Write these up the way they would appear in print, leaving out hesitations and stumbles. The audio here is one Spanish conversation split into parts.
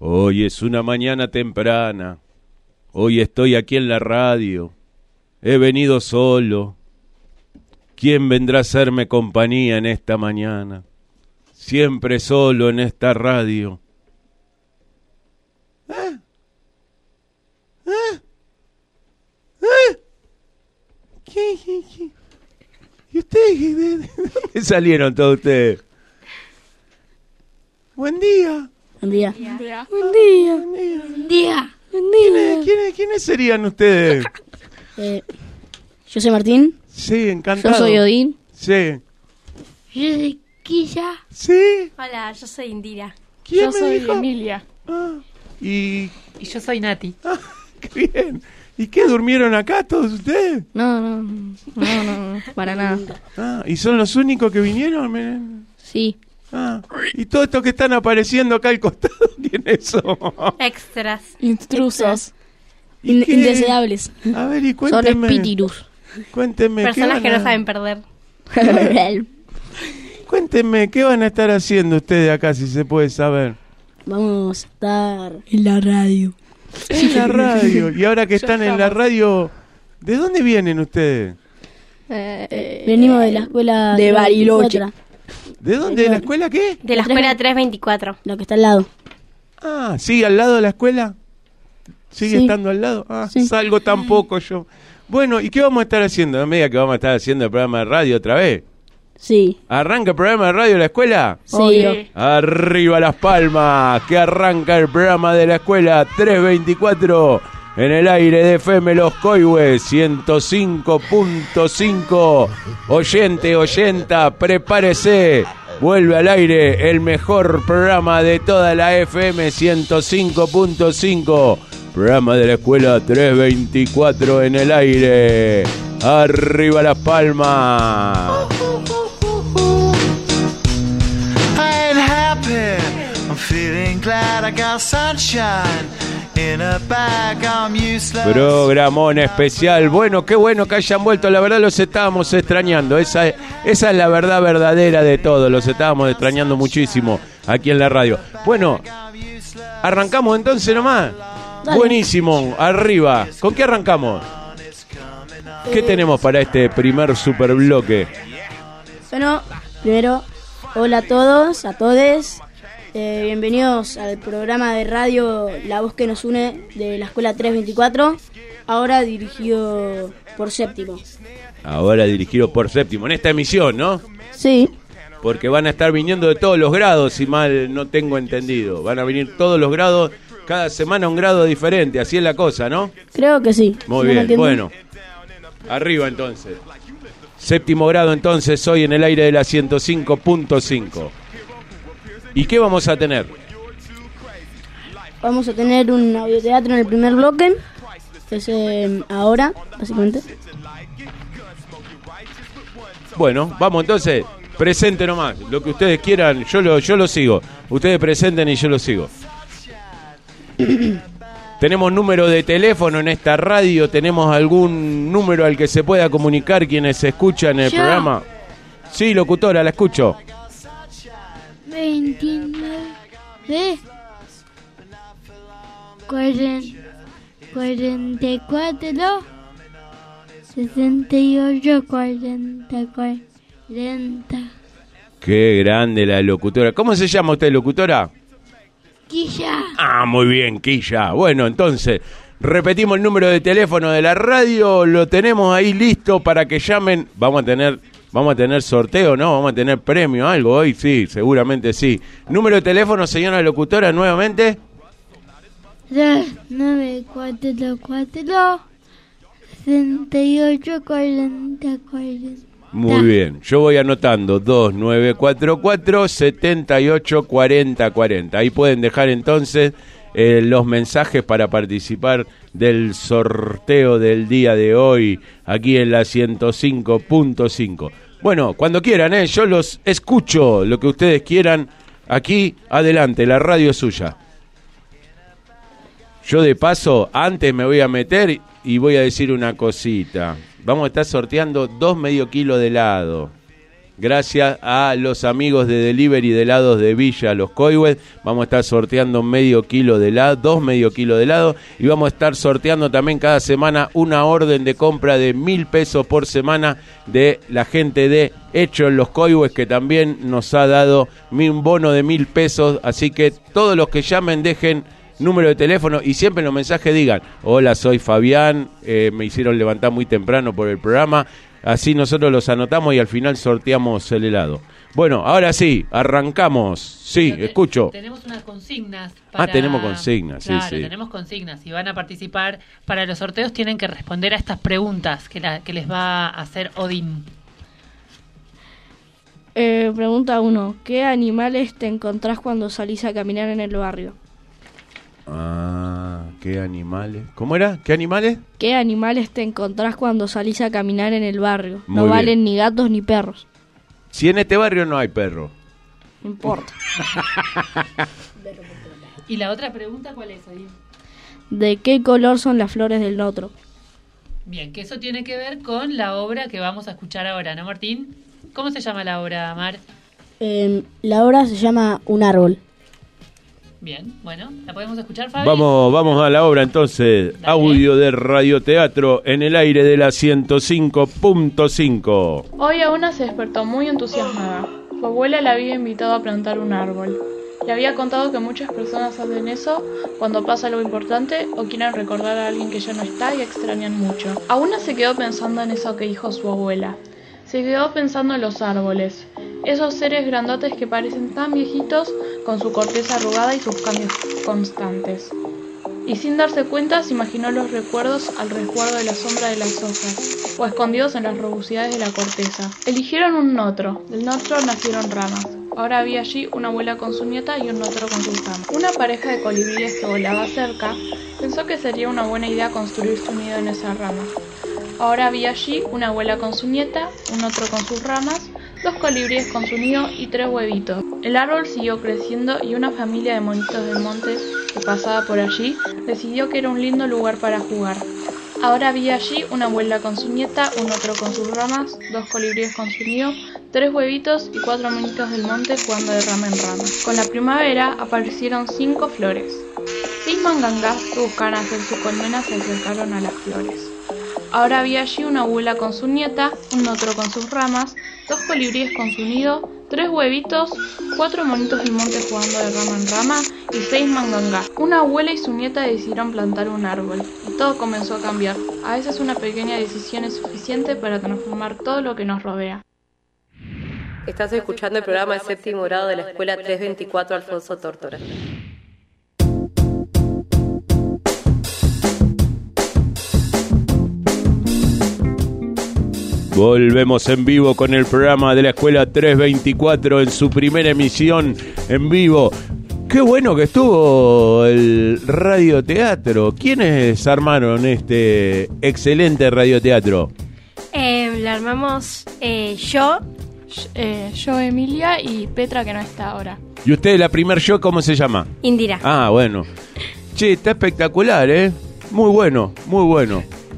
Hoy es una mañana temprana, hoy estoy aquí en la radio, he venido solo. ¿Quién vendrá a hacerme compañía en esta mañana? Siempre solo en esta radio. ¿Qué? ¿Y ustedes? ¿De dónde salieron todos ustedes? Buen día. Buen día. Buen día. Buen día. Buen día. Buen día. ¿Quiénes serían ustedes? Yo soy Martín. Sí, encantado. Yo soy Odín. Sí. Yo soy Quilla. Sí. Hola, yo soy Indira. ¿Quién Yo me soy dijo? Emilia. Y yo soy Nati. qué bien. ¿Y qué, durmieron acá todos ustedes? No, para nada. ¿Y son los únicos que vinieron? Miren. Sí. ¿Y todos estos que están apareciendo acá al costado, quiénes son? Extras. Intrusos. Indeseables. A ver, y Son cuéntenme. espíritus. Cuéntenme. Personas que no saben perder. Cuéntenme, ¿qué van a estar haciendo ustedes acá, si se puede saber? Vamos a estar en la radio. En la radio. Y ahora que están en la radio, ¿de dónde vienen ustedes? Venimos de la escuela de Bariloche. ¿De dónde? ¿De la escuela qué? De la escuela 324. Lo que está al lado. ¿Sigue al lado de la escuela? ¿Sigue Sí. estando al lado? Sí. Salgo tampoco yo. Bueno, ¿y qué vamos a estar haciendo? No me diga que vamos a estar haciendo el programa de radio otra vez. Sí. ¿Arranca el programa de radio de la escuela? Sí. Arriba Las Palmas, que arranca el programa de la escuela 324 en el aire de FM Los Coihues 105.5. Oyenta, prepárese. Vuelve al aire el mejor programa de toda la FM 105.5. Programa de la escuela 324 en el aire. Arriba Las Palmas. Programón especial. Bueno, qué bueno que hayan vuelto. La verdad los estábamos extrañando. Esa es la verdad verdadera de todo. Los estábamos extrañando muchísimo aquí en la radio. Bueno, arrancamos entonces nomás. Dale. Buenísimo, arriba. ¿Con qué arrancamos? ¿Qué tenemos para este primer super bloque? Bueno, primero, hola a todos, a todes. Bienvenidos al programa de radio La Voz que nos une de la Escuela 324, ahora dirigido por Séptimo. Ahora dirigido por Séptimo, en esta emisión, ¿no? Sí. Porque van a estar viniendo de todos los grados, si mal no tengo entendido. Van a venir todos los grados, cada semana un grado diferente, así es la cosa, ¿no? Creo que sí. Muy ¿No me bien, entienden? bueno. Arriba entonces. Séptimo grado entonces, hoy en el aire de la 105.5. ¿Y qué vamos a tener? Vamos a tener un audioteatro en el primer bloque, que es ahora, básicamente. Bueno, vamos entonces, presente nomás, lo que ustedes quieran, yo lo sigo. Ustedes presenten y yo lo sigo. Tenemos número de teléfono en esta radio, tenemos algún número al que se pueda comunicar quienes escuchan el programa. Sí, locutora, la escucho. 29 44 68 40. Qué grande la locutora. ¿Cómo se llama usted, locutora? Quilla. Muy bien, Quilla. Bueno, entonces, repetimos el número de teléfono de la radio, lo tenemos ahí listo para que llamen. Vamos a tener sorteo, ¿no? Vamos a tener premio, algo hoy, sí, seguramente sí. Número de teléfono, señora locutora, nuevamente. 2944 68 40. Muy bien, yo voy anotando 2944 78 40 40. Ahí pueden dejar entonces los mensajes para participar del sorteo del día de hoy aquí en la 105.5. Bueno, cuando quieran, yo los escucho, lo que ustedes quieran. Aquí, adelante, la radio es suya. Yo de paso, antes me voy a meter y voy a decir una cosita. Vamos a estar sorteando 2 medio kilos de helado. gracias a los amigos de Delivery de helados de Villa Los Coihues. Vamos a estar sorteando medio kilo de helado, 2 medio kilo de helado, y vamos a estar sorteando también cada semana una orden de compra de 1.000 pesos por semana de la gente de Hechos Los Coihues, que también nos ha dado un bono de 1.000 pesos. Así que todos los que llamen dejen número de teléfono y siempre en los mensajes digan: hola, soy Fabián, me hicieron levantar muy temprano por el programa. Así nosotros los anotamos y al final sorteamos el helado. Bueno, ahora sí, arrancamos. Sí, escucho. Tenemos unas consignas. Tenemos consignas, claro, sí. Tenemos consignas y van a participar. Para los sorteos tienen que responder a estas preguntas que les va a hacer Odín. Pregunta 1. ¿Qué animales te encontrás cuando salís a caminar en el barrio? ¿Qué animales? ¿Cómo era? ¿Qué animales? ¿Qué animales te encontrás cuando salís a caminar en el barrio? Muy no bien. valen ni gatos ni perros. Si en este barrio no hay perro. No importa. ¿Y la otra pregunta cuál es, Odín? ¿De qué color son las flores del notro? Bien, que eso tiene que ver con la obra que vamos a escuchar ahora, ¿no, Martín? ¿Cómo se llama la obra, Mar? La obra se llama Un árbol. Bien, bueno, ¿la podemos escuchar, Fabi? Vamos a la obra entonces. Dale. Audio de radioteatro en el aire de la 105.5. Hoy Auna se despertó muy entusiasmada. Su abuela la había invitado a plantar un árbol. Le había contado que muchas personas hacen eso cuando pasa algo importante o quieren recordar a alguien que ya no está y extrañan mucho. Auna se quedó pensando en eso que dijo su abuela. Se quedó pensando en los árboles, esos seres grandotes que parecen tan viejitos con su corteza arrugada y sus cambios constantes. Y sin darse cuenta se imaginó los recuerdos al resguardo de la sombra de las hojas o escondidos en las rugosidades de la corteza. Eligieron un notro, del notro nacieron ramas. Ahora había allí una abuela con su nieta y un notro con sus ramas. Una pareja de colibríes que volaba cerca pensó que sería una buena idea construir su nido en esa rama. Ahora había allí una abuela con su nieta, un otro con sus ramas, 2 colibríes con su nido y 3 huevitos. El árbol siguió creciendo y una familia de monitos del monte que pasaba por allí decidió que era un lindo lugar para jugar. Ahora había allí una abuela con su nieta, un otro con sus ramas, 2 colibríes con su nido, 3 huevitos y 4 monitos del monte jugando de rama en rama. Con la primavera aparecieron 5 flores. 6 mangangás que buscaban hacer su colmena se acercaron a las flores. Ahora había allí una abuela con su nieta, un otro con sus ramas, 2 colibríes con su nido, 3 huevitos, 4 monitos del monte jugando de rama en rama y 6 mangangás. Una abuela y su nieta decidieron plantar un árbol y todo comenzó a cambiar. A veces una pequeña decisión es suficiente para transformar todo lo que nos rodea. Estás escuchando el programa de séptimo grado de la Escuela 324 Alfonso Tórtora. Volvemos en vivo con el programa de la Escuela 324 en su primera emisión en vivo. Qué bueno que estuvo el radioteatro. ¿Quiénes armaron este excelente radioteatro? Lo armamos yo. Yo, Emilia y Petra, que no está ahora. ¿Y usted, la primer show, cómo se llama? Indira. Ah, bueno. Che, está espectacular, ¿eh? Muy bueno, muy bueno.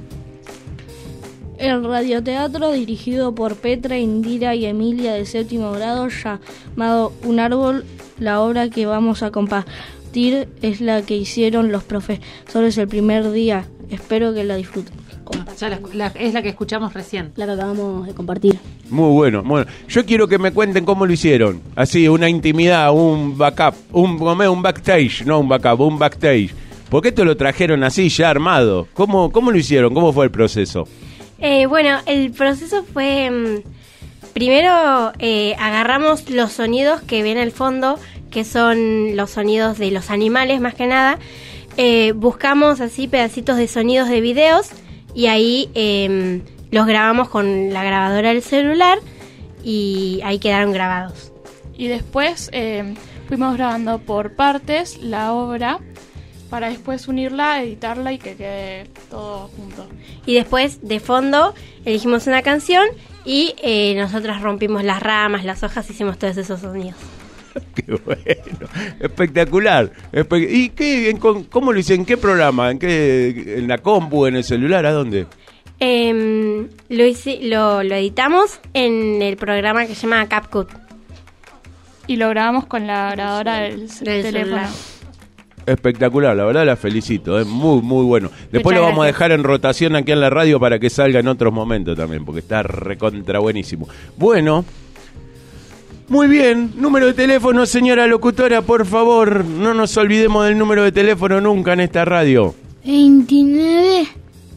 El radioteatro dirigido por Petra, Indira y Emilia de séptimo grado, llamado Un árbol. La obra que vamos a compartir es la que hicieron los profesores el primer día. Espero que la disfruten. Ya es la que escuchamos recién. La que acabamos de compartir. Muy bueno, bueno. Yo quiero que me cuenten cómo lo hicieron. Así, una intimidad, un backup, un backstage, no un backup, un backstage. ¿Por qué esto lo trajeron así, ya armado? ¿Cómo lo hicieron? ¿Cómo fue el proceso? Bueno, el proceso fue... primero agarramos los sonidos que ven al fondo, que son los sonidos de los animales más que nada. Buscamos así pedacitos de sonidos de videos y ahí los grabamos con la grabadora del celular y ahí quedaron grabados. Y después fuimos grabando por partes la obra para después unirla, editarla y que quede todo junto. Y después, de fondo, elegimos una canción y nosotras rompimos las ramas, las hojas, hicimos todos esos sonidos. Qué bueno, espectacular. ¿Y cómo lo hice? ¿En qué programa? ¿En la compu, en el celular? ¿A dónde? Lo editamos en el programa que se llama CapCut. Y lo grabamos con la grabadora del teléfono. celular. Espectacular, la verdad la felicito, es muy muy bueno. Después Muchas lo vamos a gracias. dejar en rotación aquí en la radio para que salga en otros momentos también, porque está recontra buenísimo. Bueno, muy bien, número de teléfono, señora locutora, por favor, no nos olvidemos del número de teléfono nunca en esta radio. 29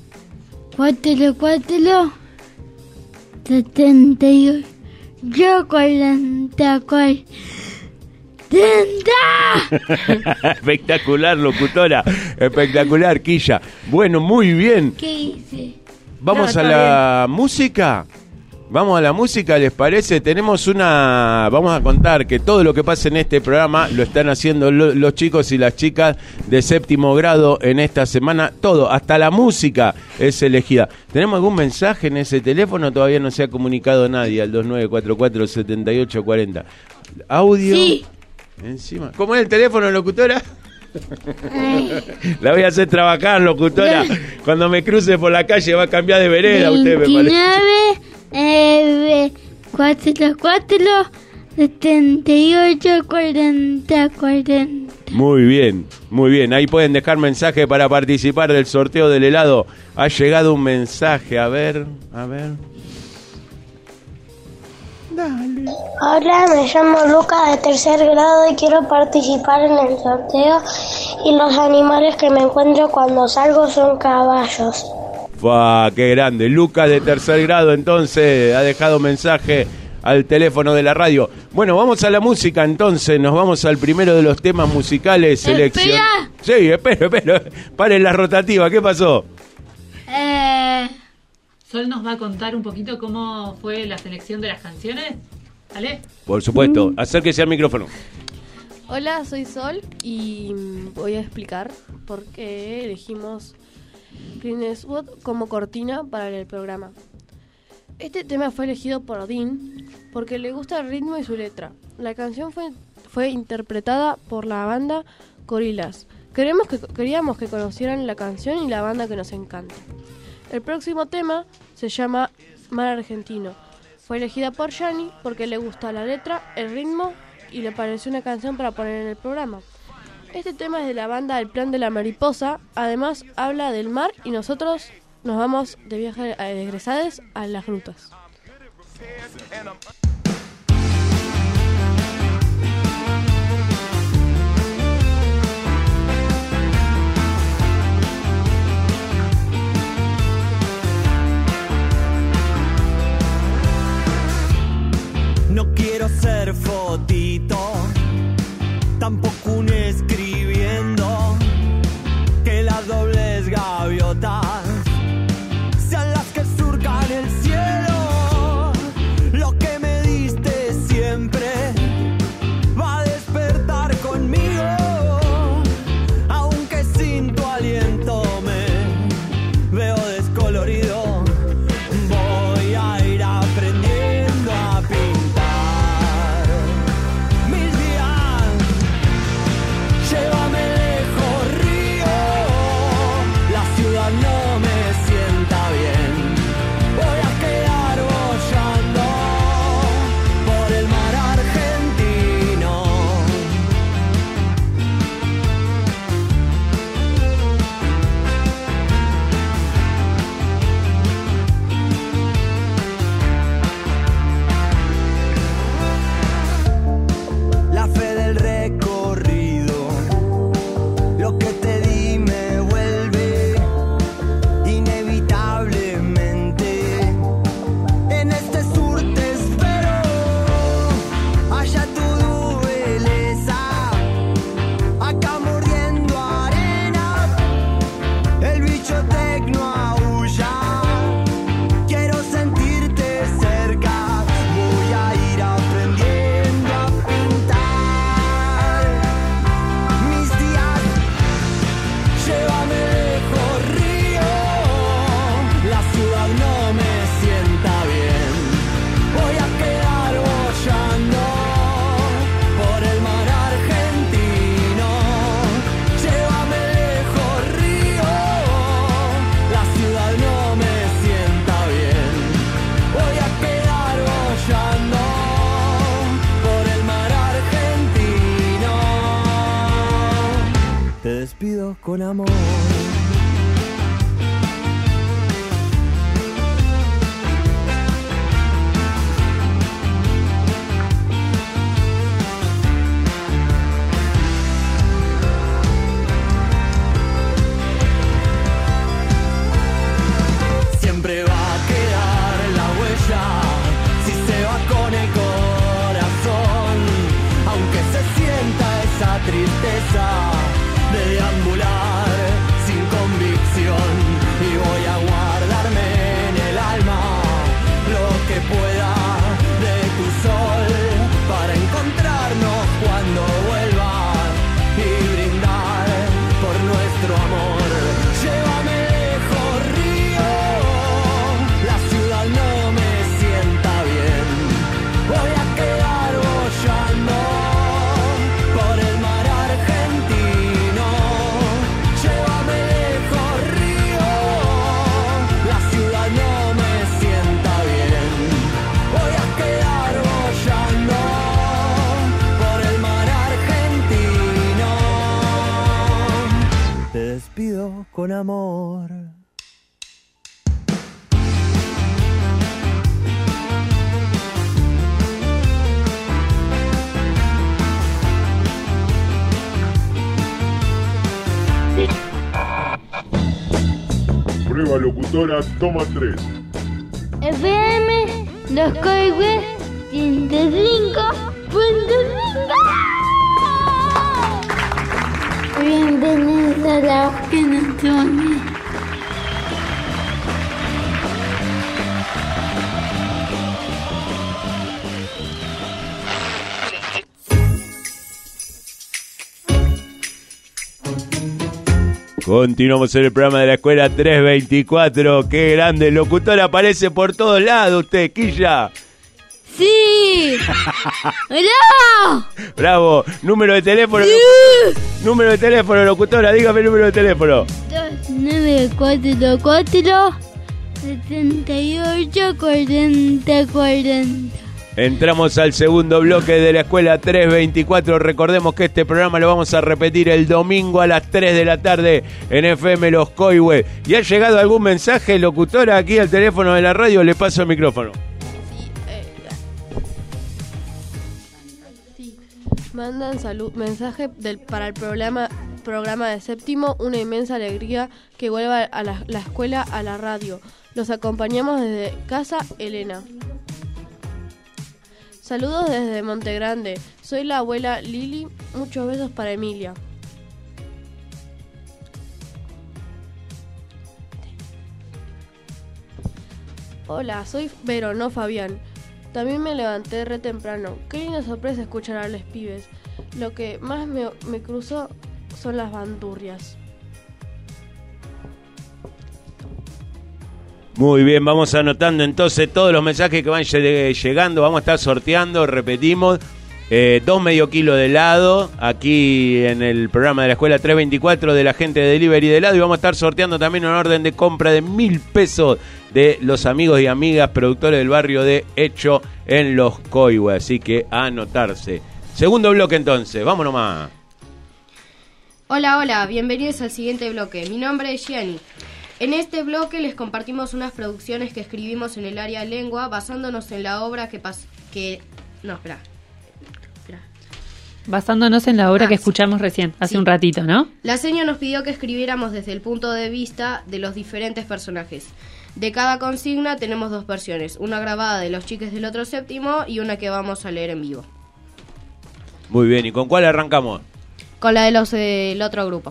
44 78 44 Espectacular, locutora, espectacular, Quilla. Bueno, muy bien. ¿Qué hice? Vamos No, a está la música. Vamos a la música, ¿les parece? Vamos a contar que todo lo que pasa en este programa lo están haciendo los chicos y las chicas de séptimo grado en esta semana. Todo, hasta la música es elegida. ¿Tenemos algún mensaje en ese teléfono? Todavía no se ha comunicado nadie al 2944-7840. ¿Audio? Sí. Encima. ¿Cómo es el teléfono, locutora? La voy a hacer trabajar, locutora. Cuando me cruce por la calle va a cambiar de vereda, usted me parece. 44 78 40 40. Muy bien, muy bien. Ahí pueden dejar mensaje para participar del sorteo del helado. Ha llegado un mensaje, a ver. Dale. Hola, me llamo Lucas de tercer grado y quiero participar en el sorteo y los animales que me encuentro cuando salgo son caballos. ¡Fua! ¡Qué grande! Lucas de tercer grado entonces ha dejado mensaje al teléfono de la radio. Bueno, vamos a la música entonces. Nos vamos al primero de los temas musicales. ¡Espera! Sí, espero. Paren la rotativa. ¿Qué pasó? Sol nos va a contar un poquito cómo fue la selección de las canciones. ¿Vale? Por supuesto. Acérquese al micrófono. Hola, soy Sol y voy a explicar por qué elegimos Clint Eastwood como cortina para el programa. Este tema fue elegido por Dean porque le gusta el ritmo y su letra. La canción fue interpretada por la banda Gorillaz. Queríamos que conocieran la canción y la banda que nos encanta. El próximo tema se llama Mar Argentino. Fue elegida por Gianni porque le gusta la letra, el ritmo y le pareció una canción para poner en el programa. Este tema es de la banda El Plan de la Mariposa. Además habla del mar y nosotros nos vamos de viaje de egresados a las grutas. No quiero ser fotito, tampoco un escribiendo, que las dobles gaviotas sean las que surcan el cielo. Lo que me despido con amor. Siempre va a quedar la huella si se va con el corazón, aunque se sienta esa tristeza de deambular sin convicción. Y voy a guardarme en el alma lo que pueda de tu sol para encontrarnos cuando vuelvas y brindar por nuestro amor. Llévame lejos, río, la ciudad no me sienta bien. Voy a quedar boyando por el mar argentino. Llévame lejos, río, la ciudad no me sienta bien. Voy a quedar boyando por el mar argentino. Te despido con amor. Prueba locutora, toma 3. FM Los Coihues 105.5. Bienvenidos a la voz que nos une. Continuamos en el programa de la escuela 324. ¡Qué grande! El locutor aparece por todos lados, usted, Quilla. ¡Sí! ¡Hola! Bravo. Número de teléfono. Sí. Número de teléfono, locutora. Dígame el número de teléfono. 2944 78 40 40. Entramos al segundo bloque de la escuela 324. Recordemos que este programa lo vamos a repetir el domingo a las 3 de la tarde en FM Los Coihues. ¿Y ha llegado algún mensaje, locutora, aquí al teléfono de la radio? Le paso el micrófono. Mandan mensaje para el programa de séptimo. Una inmensa alegría que vuelva a la escuela a la radio. Los acompañamos desde Casa Elena. Saludos desde Montegrande. Soy la abuela Lili. Muchos besos para Emilia. Hola, soy Vero, no Fabián. También me levanté re temprano. Qué linda sorpresa escuchar a los pibes. Lo que más me cruzó son las bandurrias. Muy bien, vamos anotando entonces todos los mensajes que van llegando. Vamos a estar sorteando, repetimos, 2 medio kilos de helado aquí en el programa de la escuela 324 de la gente de Delivery de helado. Y vamos a estar sorteando también una orden de compra de 1.000 pesos de los amigos y amigas productores del barrio de Hecho en Los Coihues. Así que a anotarse. Segundo bloque entonces, vamos nomás. Hola, bienvenidos al siguiente bloque. Mi nombre es Gianni. En este bloque les compartimos unas producciones que escribimos en el área lengua basándonos en la obra Basándonos en la obra que escuchamos recién, hace un ratito, ¿no? La seño nos pidió que escribiéramos desde el punto de vista de los diferentes personajes. De cada consigna tenemos 2 versiones, una grabada de los chiques del otro séptimo y una que vamos a leer en vivo. Muy bien, ¿y con cuál arrancamos? Con la de los del otro grupo.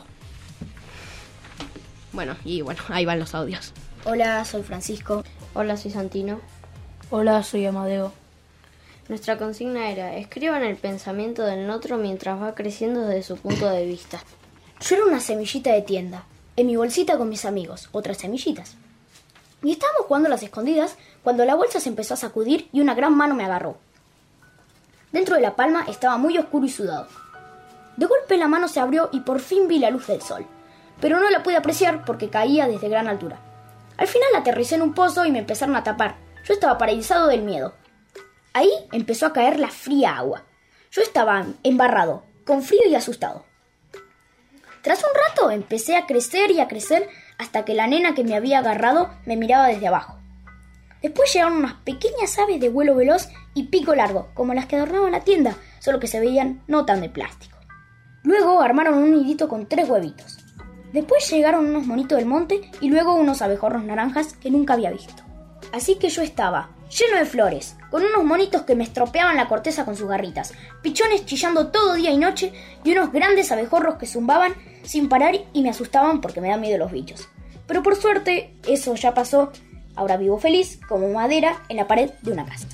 Bueno, ahí van los audios. Hola, soy Francisco. Hola, soy Santino. Hola, soy Amadeo. Nuestra consigna era: escriban el pensamiento del otro mientras va creciendo desde su punto de vista. Yo era una semillita de tienda, en mi bolsita con mis amigos, otras semillitas. Y estábamos jugando a las escondidas cuando la bolsa se empezó a sacudir y una gran mano me agarró. Dentro de la palma estaba muy oscuro y sudado. De golpe la mano se abrió y por fin vi la luz del sol, pero no la pude apreciar porque caía desde gran altura. Al final aterricé en un pozo y me empezaron a tapar. Yo estaba paralizado del miedo. Ahí empezó a caer la fría agua. Yo estaba embarrado, con frío y asustado. Tras un rato empecé a crecer y a crecer hasta que la nena que me había agarrado me miraba desde abajo. Después llegaron unas pequeñas aves de vuelo veloz y pico largo, como las que adornaban la tienda, solo que se veían no tan de plástico. Luego armaron un nidito con 3 huevitos. Después llegaron unos monitos del monte y luego unos abejorros naranjas que nunca había visto. Así que yo estaba lleno de flores, con unos monitos que me estropeaban la corteza con sus garritas, pichones chillando todo día y noche y unos grandes abejorros que zumbaban sin parar y me asustaban porque me da miedo los bichos. Pero por suerte eso ya pasó, ahora vivo feliz como madera en la pared de una casa.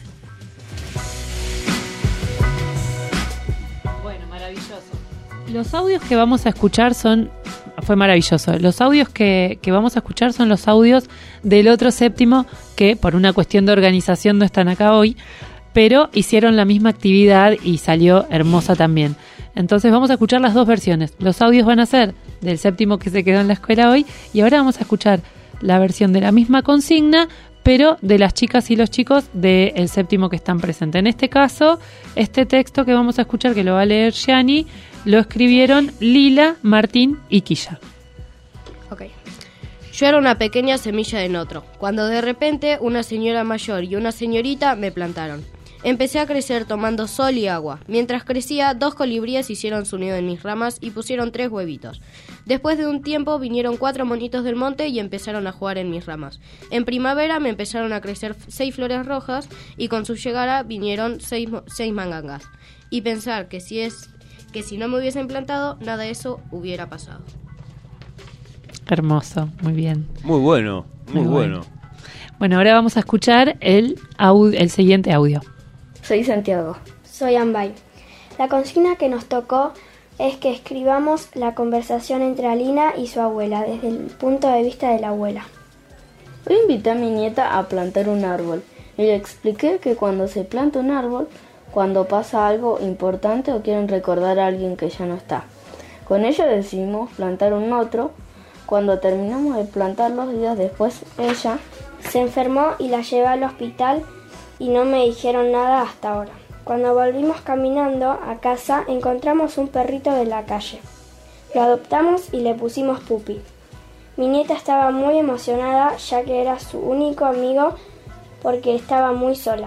Bueno, maravilloso. Los audios que vamos a escuchar fue maravilloso. Los audios que vamos a escuchar son los audios del otro séptimo que por una cuestión de organización no están acá hoy, pero hicieron la misma actividad y salió hermosa también. Entonces vamos a escuchar las dos versiones. Los audios van a ser del séptimo que se quedó en la escuela hoy y ahora vamos a escuchar la versión de la misma consigna, pero de las chicas y los chicos del séptimo que están presentes. En este caso, este texto que vamos a escuchar, que lo va a leer Yani, lo escribieron Lila, Martín y Quilla. Ok. Yo era una pequeña semilla de notro, cuando de repente una señora mayor y una señorita me plantaron. Empecé a crecer tomando sol y agua. Mientras crecía, 2 colibríes hicieron su nido en mis ramas y pusieron 3 huevitos. Después de un tiempo vinieron 4 monitos del monte y empezaron a jugar en mis ramas. En primavera me empezaron a crecer 6 flores rojas y con su llegada vinieron 6 mangangas. Y pensar que si no me hubiesen plantado, nada de eso hubiera pasado. Hermoso, muy bien. Muy bueno, muy bueno. Bueno, ahora vamos a escuchar el siguiente audio. Soy Santiago. Soy Ambay. La consigna que nos tocó es que escribamos la conversación entre Alina y su abuela desde el punto de vista de la abuela. Hoy invité a mi nieta a plantar un árbol y le expliqué que cuando se planta un árbol, cuando pasa algo importante o quieren recordar a alguien que ya no está. Con ella decidimos plantar un otro. Cuando terminamos de plantar, los días después, ella se enfermó y la llevé al hospital y no me dijeron nada hasta ahora. Cuando volvimos caminando a casa, encontramos un perrito de la calle. Lo adoptamos y le pusimos Pupi. Mi nieta estaba muy emocionada ya que era su único amigo porque estaba muy sola.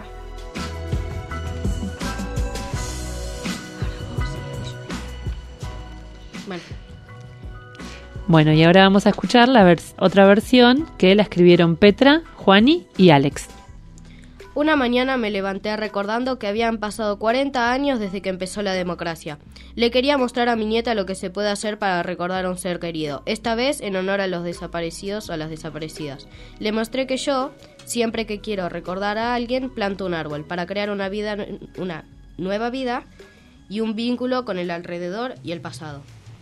Bueno, y ahora vamos a escuchar otra versión que la escribieron Petra, Juani y Alex. Una mañana me levanté recordando que habían pasado 40 años desde que empezó la democracia. Le quería mostrar a mi nieta lo que se puede hacer para recordar a un ser querido, esta vez en honor a los desaparecidos o a las desaparecidas. Le mostré que yo, siempre que quiero recordar a alguien, planto un árbol para crear una nueva vida y un vínculo con el alrededor y el pasado.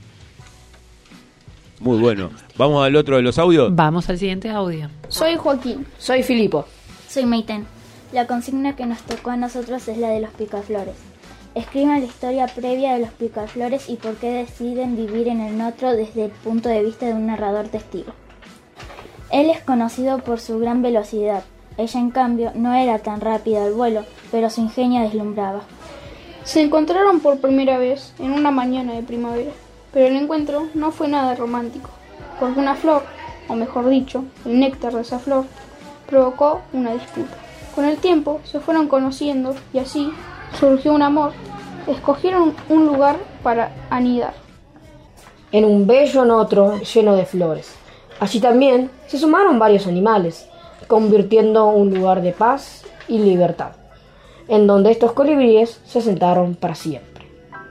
Muy bueno. ¿Vamos al otro de los audios? Vamos al siguiente audio. Soy Joaquín. Soy Filipo. Soy Maiten. La consigna que nos tocó a nosotros es la de los picaflores. Escriban la historia previa de los picaflores y por qué deciden vivir en el otro desde el punto de vista de un narrador testigo. Él es conocido por su gran velocidad. Ella, en cambio, no era tan rápida al vuelo, pero su ingenio deslumbraba. Se encontraron por primera vez en una mañana de primavera, pero el encuentro no fue nada romántico, porque una flor, o mejor dicho, el néctar de esa flor, provocó una disputa. Con el tiempo se fueron conociendo y así surgió un amor. Escogieron un lugar para anidar. En un bello notro lleno de flores. Allí también se sumaron varios animales, convirtiendo un lugar de paz y libertad, en donde estos colibríes se sentaron para siempre.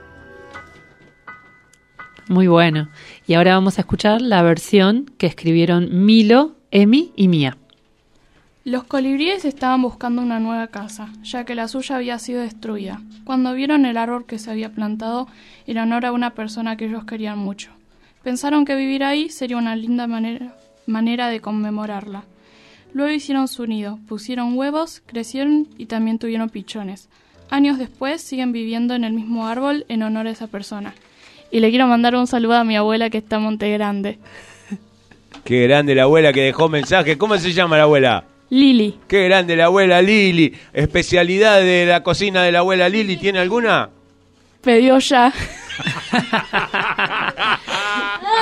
Muy bueno. Y ahora vamos a escuchar la versión que escribieron Milo, Emi y Mía. Los colibríes estaban buscando una nueva casa, ya que la suya había sido destruida. Cuando vieron el árbol que se había plantado en honor a una persona que ellos querían mucho, pensaron que vivir ahí sería una linda manera de conmemorarla. Luego hicieron su nido, pusieron huevos, crecieron y también tuvieron pichones. Años después siguen viviendo en el mismo árbol en honor a esa persona. Y le quiero mandar un saludo a mi abuela que está en Monte Grande. Qué grande la abuela que dejó mensaje. ¿Cómo se llama la abuela? Lili. Qué grande la abuela Lili. ¿Especialidad de la cocina de la abuela Lili tiene alguna? Pedió ya.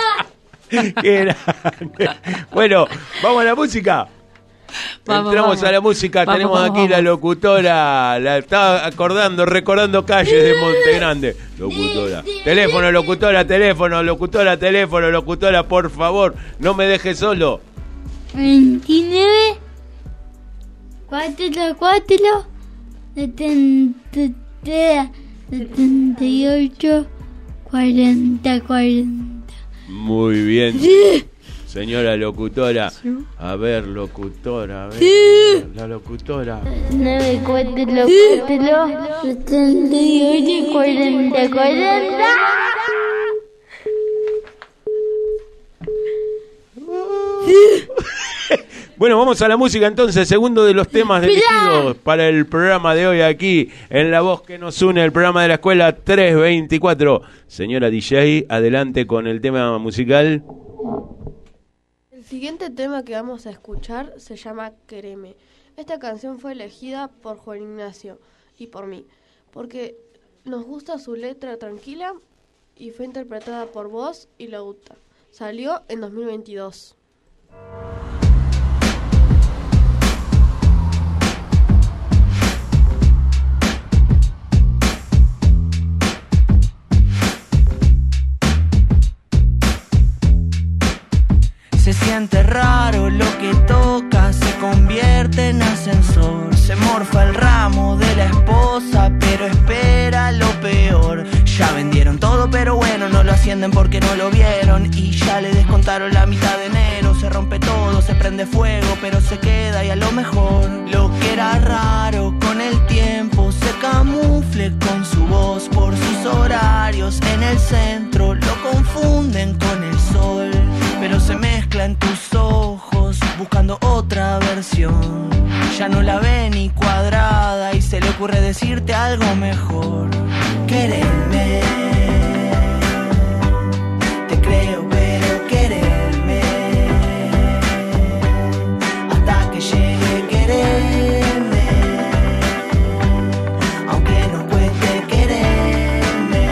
Qué grande. Bueno, vamos a la música. Entramos a la música, tenemos aquí la locutora, la estaba recordando calles de Monte Grande. Locutora. Teléfono, locutora, por favor, no me dejes solo. 29 44 73 78 40. Muy bien. Señora locutora, a ver, locutora, a ver, la locutora. 94 78 40. Bueno, vamos a la música entonces, segundo de los temas elegidos para el programa de hoy aquí, en La Voz que nos une, el programa de la escuela 324. Señora DJ, adelante con el tema musical. El siguiente tema que vamos a escuchar se llama Quereme. Esta canción fue elegida por Juan Ignacio y por mí, porque nos gusta su letra tranquila y fue interpretada por vos y Lauta. Salió en 2022. Se siente raro lo que toca, se convierte en ascensor. Se morfa el ramo de la esposa, pero espera lo peor. Ya vendieron todo, pero bueno, no lo ascienden porque no lo vieron. Y ya le descontaron la mitad de enero. Se rompe todo, se prende fuego, pero se queda y a lo mejor lo que era raro con el tiempo se camufle con su voz. Por sus horarios en el centro lo confunden con el sol, pero se mezcla en tus ojos buscando otra versión. Ya no la ve ni cuadrada y se le ocurre decirte algo mejor. Quererme, te creo, pero quererme, hasta que llegue quererme, aunque nos cueste quererme.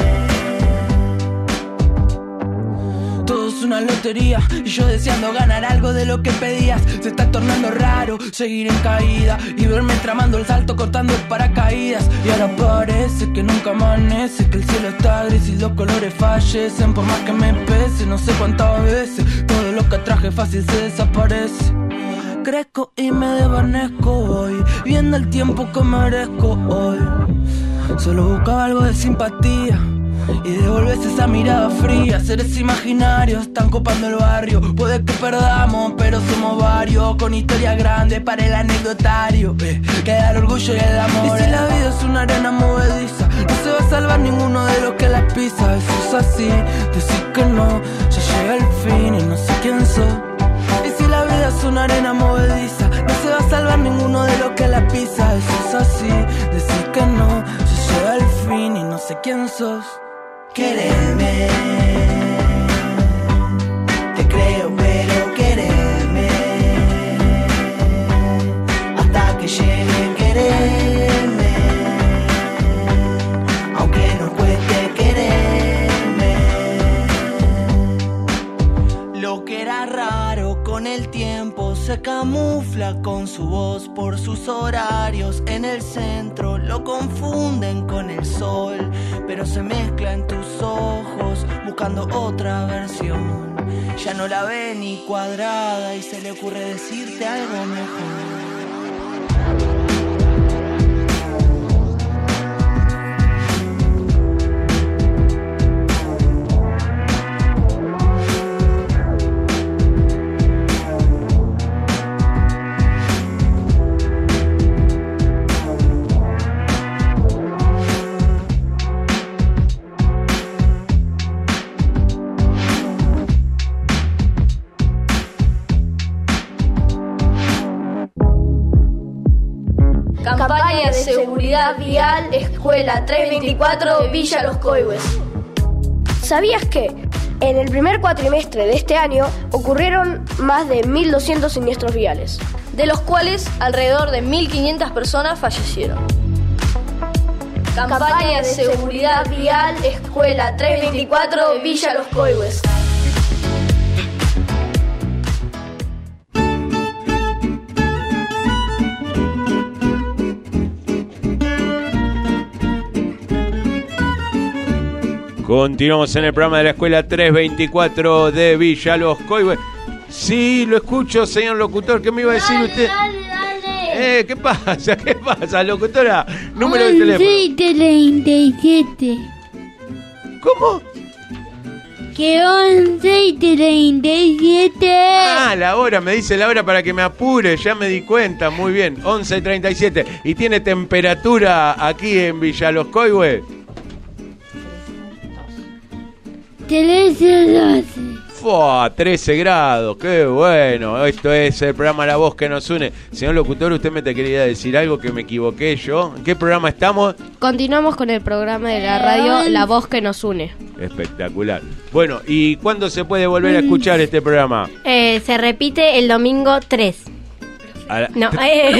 Todo es una lotería y yo deseando ganar algo de lo que pedías. Se está tornando raro seguir en caída y verme tramando el salto cortando el paracaídas. Y ahora parece que nunca amanece, que el cielo está gris y los colores fallecen. Por más que me pese, no sé cuántas veces todo lo que traje fácil se desaparece. Crezco y me desvanezco hoy, viendo el tiempo que merezco hoy. Solo buscaba algo de simpatía y devolves esa mirada fría. Seres imaginarios están copando el barrio. Puede que perdamos, pero somos varios, con historias grandes para el anecdotario. Queda el orgullo y el amor. Y si la vida es una arena movediza, no se va a salvar ninguno de los que la pisa. Eso es así, decir que no, ya llega el fin y no sé quién sos. Y si la vida es una arena movediza, no se va a salvar ninguno de los que la pisa. Eso es así, decir que no, ya llega el fin y no sé quién sos. Quererme, te creo, pero quererme, hasta que llegue quererme, aunque nos cueste quererme. Lo que era raro con el tiempo se camufla con su voz. Por sus horarios en el centro lo confunden con el sol, pero se mezcla en tus ojos buscando otra versión. Ya no la ve ni cuadrada y se le ocurre decirte algo mejor. Campaña de seguridad vial, Escuela 324, Villa Los Coihues. ¿Sabías que en el primer cuatrimestre de este año ocurrieron más de 1.200 siniestros viales, de los cuales alrededor de 1.500 personas fallecieron? Campaña de seguridad vial, Escuela 324, Villa Los Coihues. Continuamos en el programa de la Escuela 324 de Villa Los Coihues. Sí, lo escucho, señor locutor. ¿Qué me iba a decir usted? Dale. ¿Qué pasa? ¿Qué pasa, locutora? Número de teléfono. 11:37. ¿Cómo? Que 11:37. Ah, la hora, me dice la hora para que me apure, ya me di cuenta, muy bien, 11:37. ¿Y tiene temperatura aquí en Villa Los Coihues? 13. 13 grados, qué bueno. Esto es el programa La Voz que nos une. Señor locutor, usted me te quería decir algo que me equivoqué yo. ¿En qué programa estamos? Continuamos con el programa de la radio La Voz que nos une. Espectacular. Bueno, ¿y cuándo se puede volver a escuchar este programa? Se repite el domingo 3. No,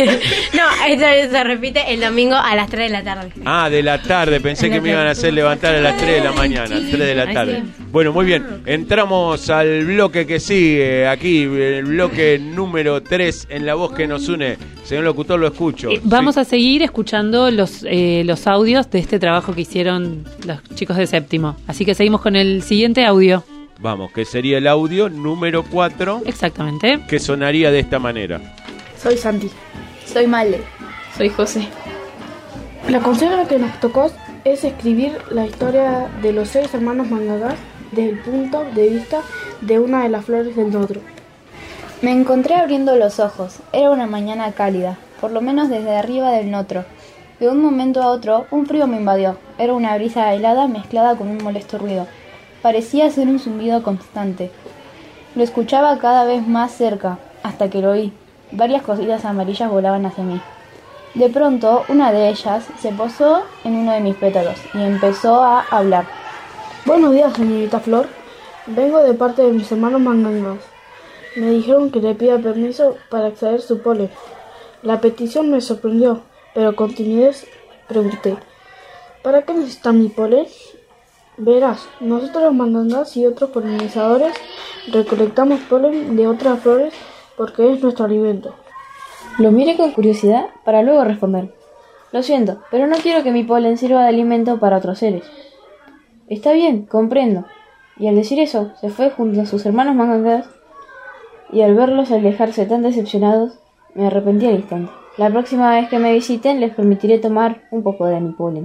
se repite el domingo a las 3 de la tarde. Ah, de la tarde. Pensé que me iban a hacer levantar a las 3 de la mañana. 3 de la tarde. Bueno, muy bien. Entramos al bloque que sigue. Aquí, el bloque número 3 en La Voz que nos une. Señor locutor, lo escucho. Vamos a seguir escuchando los audios de este trabajo que hicieron los chicos de séptimo. Así que seguimos con el siguiente audio. Vamos, que sería el audio número 4. Exactamente. Que sonaría de esta manera. Soy Santi. Soy Male. Soy José. La consigna que nos tocó es escribir la historia de los 6 hermanos mangagas desde el punto de vista de una de las flores del otro. Me encontré abriendo los ojos. Era una mañana cálida, por lo menos desde arriba del notro. De un momento a otro, un frío me invadió. Era una brisa helada mezclada con un molesto ruido. Parecía ser un zumbido constante. Lo escuchaba cada vez más cerca, hasta que lo oí. Varias cositas amarillas volaban hacia mí. De pronto, una de ellas se posó en uno de mis pétalos y empezó a hablar. Buenos días, señorita Flor. Vengo de parte de mis hermanos mangangas. Me dijeron que le pida permiso para extraer su polen. La petición me sorprendió, pero con timidez pregunté: ¿para qué necesitan mi polen? Verás, nosotros los mangangas y otros polinizadores recolectamos polen de otras flores porque es nuestro alimento. Lo miré con curiosidad para luego responder: lo siento, pero no quiero que mi polen sirva de alimento para otros seres. Está bien, comprendo. Y al decir eso, se fue junto a sus hermanos mangangas, y al verlos alejarse tan decepcionados, me arrepentí al instante. La próxima vez que me visiten les permitiré tomar un poco de mi polen.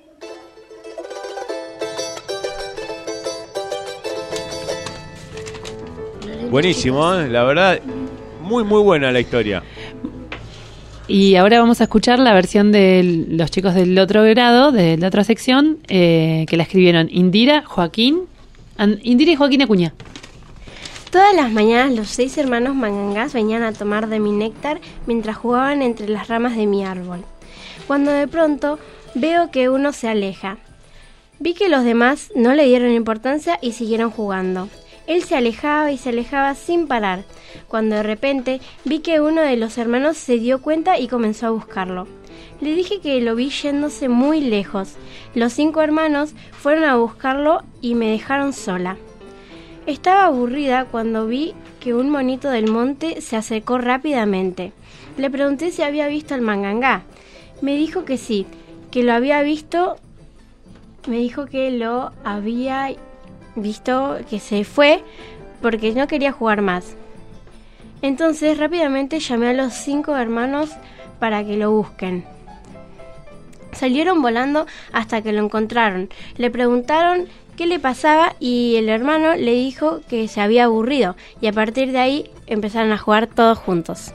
Buenísimo, la verdad, muy buena la historia. Y ahora vamos a escuchar la versión de los chicos del otro grado, de la otra sección, que la escribieron Indira y Joaquín Acuña. Todas las mañanas los 6 hermanos mangangas venían a tomar de mi néctar mientras jugaban entre las ramas de mi árbol. Cuando de pronto veo que uno se aleja. Vi que los demás no le dieron importancia y siguieron jugando. Él se alejaba y se alejaba sin parar, cuando de repente vi que uno de los hermanos se dio cuenta y comenzó a buscarlo. Le dije que lo vi yéndose muy lejos. Los 5 hermanos fueron a buscarlo y me dejaron sola. Estaba aburrida cuando vi que un monito del monte se acercó rápidamente. Le pregunté si había visto al mangangá. Me dijo que sí, que lo había visto. Me dijo que lo había visto, que se fue porque no quería jugar más. Entonces rápidamente llamé a los 5 hermanos para que lo busquen. Salieron volando hasta que lo encontraron. Le preguntaron qué le pasaba y el hermano le dijo que se había aburrido, y a partir de ahí empezaron a jugar todos juntos.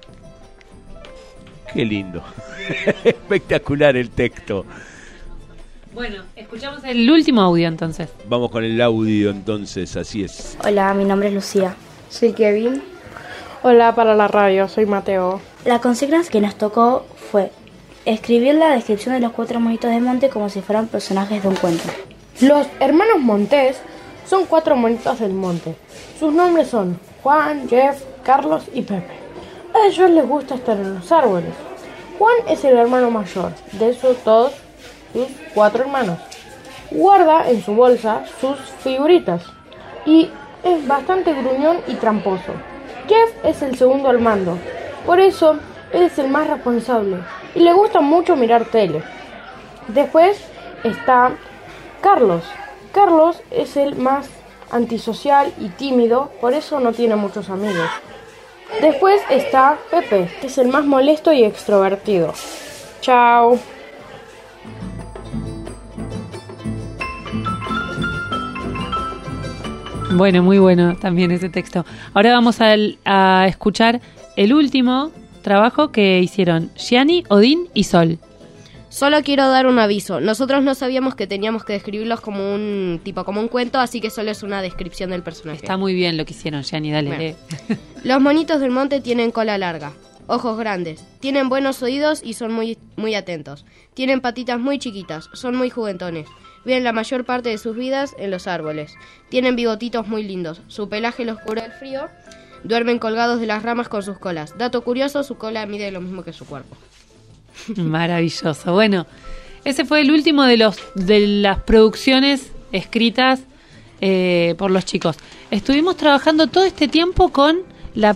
Qué lindo. Espectacular el texto. Bueno, escuchamos el último audio entonces. Vamos con el audio entonces, así es. Hola, mi nombre es Lucía. Soy Kevin. Hola para la radio, soy Mateo. La consigna que nos tocó fue escribir la descripción de los 4 monitos de monte como si fueran personajes de un cuento. Los hermanos Montés son 4 monitos del monte. Sus nombres son Juan, Jeff, Carlos y Pepe. A ellos les gusta estar en los árboles. Juan es el hermano mayor de todos sus 4 hermanos. Guarda en su bolsa sus figuritas y es bastante gruñón y tramposo. Jeff es el segundo al mando, por eso él es el más responsable y le gusta mucho mirar tele. Después está Carlos. Carlos es el más antisocial y tímido, por eso no tiene muchos amigos. Después está Pepe, que es el más molesto y extrovertido. Chao. Bueno, muy bueno también ese texto. Ahora vamos a escuchar el último trabajo que hicieron Gianni, Odín y Sol. Solo quiero dar un aviso. Nosotros no sabíamos que teníamos que describirlos como un cuento, así que solo es una descripción del personaje. Está muy bien lo que hicieron, Gianni, dale. Bueno. Los monitos del monte tienen cola larga, ojos grandes, tienen buenos oídos y son muy, muy atentos. Tienen patitas muy chiquitas, son muy juguetones. Viven la mayor parte de sus vidas en los árboles. Tienen bigotitos muy lindos. Su pelaje los cubre del frío. Duermen colgados de las ramas con sus colas. Dato curioso, su cola mide lo mismo que su cuerpo. Maravilloso. Bueno, ese fue el último de las producciones escritas por los chicos. Estuvimos trabajando todo este tiempo con la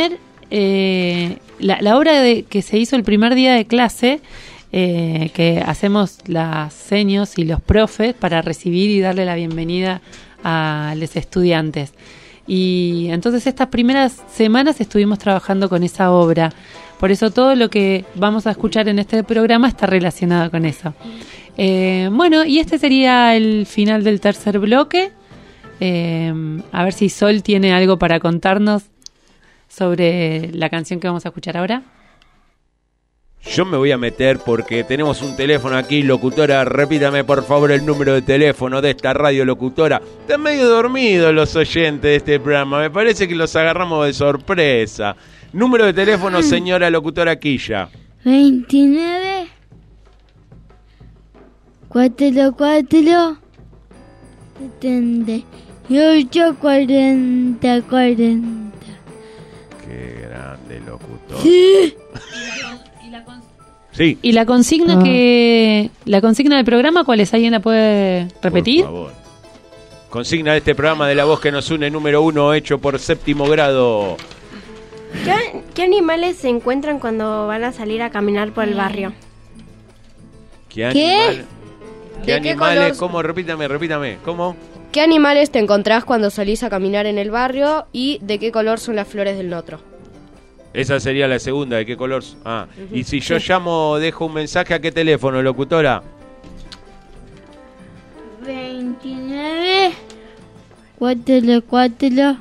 obra que se hizo el primer día de clase, que hacemos las seños y los profes para recibir y darle la bienvenida a los estudiantes. Y entonces estas primeras semanas estuvimos trabajando con esa obra. Por eso todo lo que vamos a escuchar en este programa está relacionado con eso. Bueno, y este sería el final del tercer bloque. A ver si Sol tiene algo para contarnos sobre la canción que vamos a escuchar ahora. Yo me voy a meter porque tenemos un teléfono aquí. Locutora, repítame por favor el número de teléfono de esta radio, locutora. Están medio dormidos los oyentes de este programa. Me parece que los agarramos de sorpresa. Número de teléfono, señora locutora Quilla. 29 44 78 40 40. Qué grande locutor. Sí. Sí. ¿Y la consigna del programa cuál es? ¿Alguien la puede repetir? Por favor. Consigna de este programa de La Voz que nos une, número 1, hecho por Séptimo Grado. ¿Qué animales se encuentran cuando van a salir a caminar por el barrio? ¿Qué animales? ¿De qué color? ¿Cómo? Repítame. ¿Cómo? ¿Qué animales te encontrás cuando salís a caminar en el barrio y de qué color son las flores del notro? Esa sería la segunda, ¿de qué color? Y si yo llamo, dejo un mensaje, ¿a qué teléfono, locutora? 29 44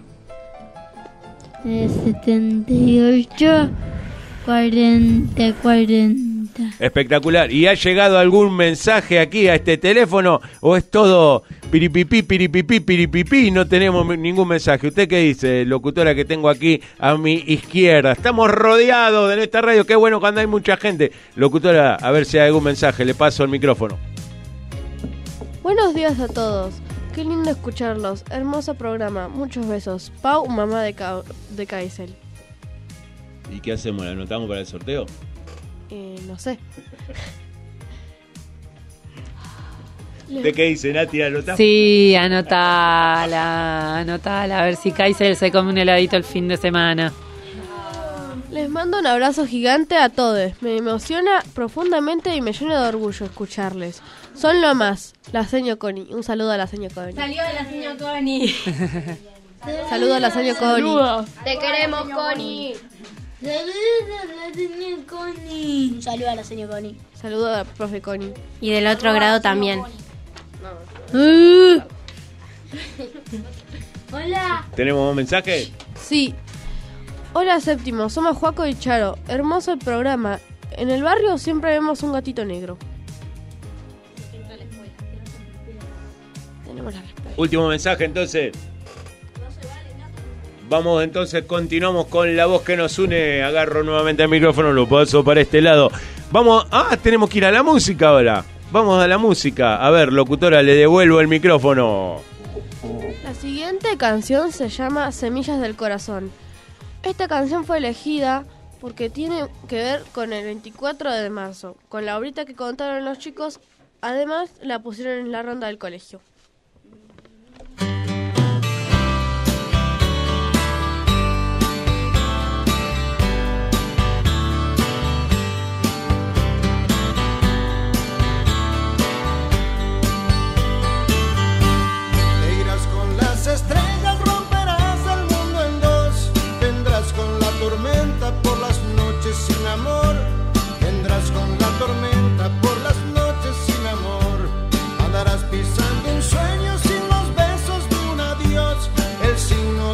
78 40 40. Espectacular. ¿Y ha llegado algún mensaje aquí a este teléfono? ¿O es todo piripipí y no tenemos ningún mensaje? ¿Usted qué dice, locutora, que tengo aquí a mi izquierda? Estamos rodeados de esta radio. Qué bueno cuando hay mucha gente. Locutora, a ver si hay algún mensaje. Le paso el micrófono. Buenos días a todos. Qué lindo escucharlos. Hermoso programa. Muchos besos. Pau, mamá de Kaisel. ¿Y qué hacemos? ¿La anotamos para el sorteo? No sé. ¿De qué dice, Nati? ¿Anotamos? Sí, anotala. A ver si Kaiser se come un heladito el fin de semana. Les mando un abrazo gigante a todos. Me emociona profundamente y me llena de orgullo escucharles. Son lo más. La seño Connie. Un saludo a la seño Connie. Salió la seño Connie. Saludo a la seño Connie. Saludos. Te queremos, Connie. Saludos a la señora Connie. Un saludo a la señora Connie. Saludo a la profe Connie. Y del otro grado también. Hola. ¿Tenemos un mensaje? Sí. Hola, Séptimo. Somos Juaco y Charo. Hermoso el programa. En el barrio siempre vemos un gatito negro. Tenemos la respuesta. Último mensaje, entonces. Vamos, entonces, continuamos con La Voz que nos une. Agarro nuevamente el micrófono, lo paso para este lado. Vamos, tenemos que ir a la música ahora. Vamos a la música. A ver, locutora, le devuelvo el micrófono. La siguiente canción se llama Semillas del Corazón. Esta canción fue elegida porque tiene que ver con el 24 de marzo, con la obrita que contaron los chicos. Además, la pusieron en la ronda del colegio.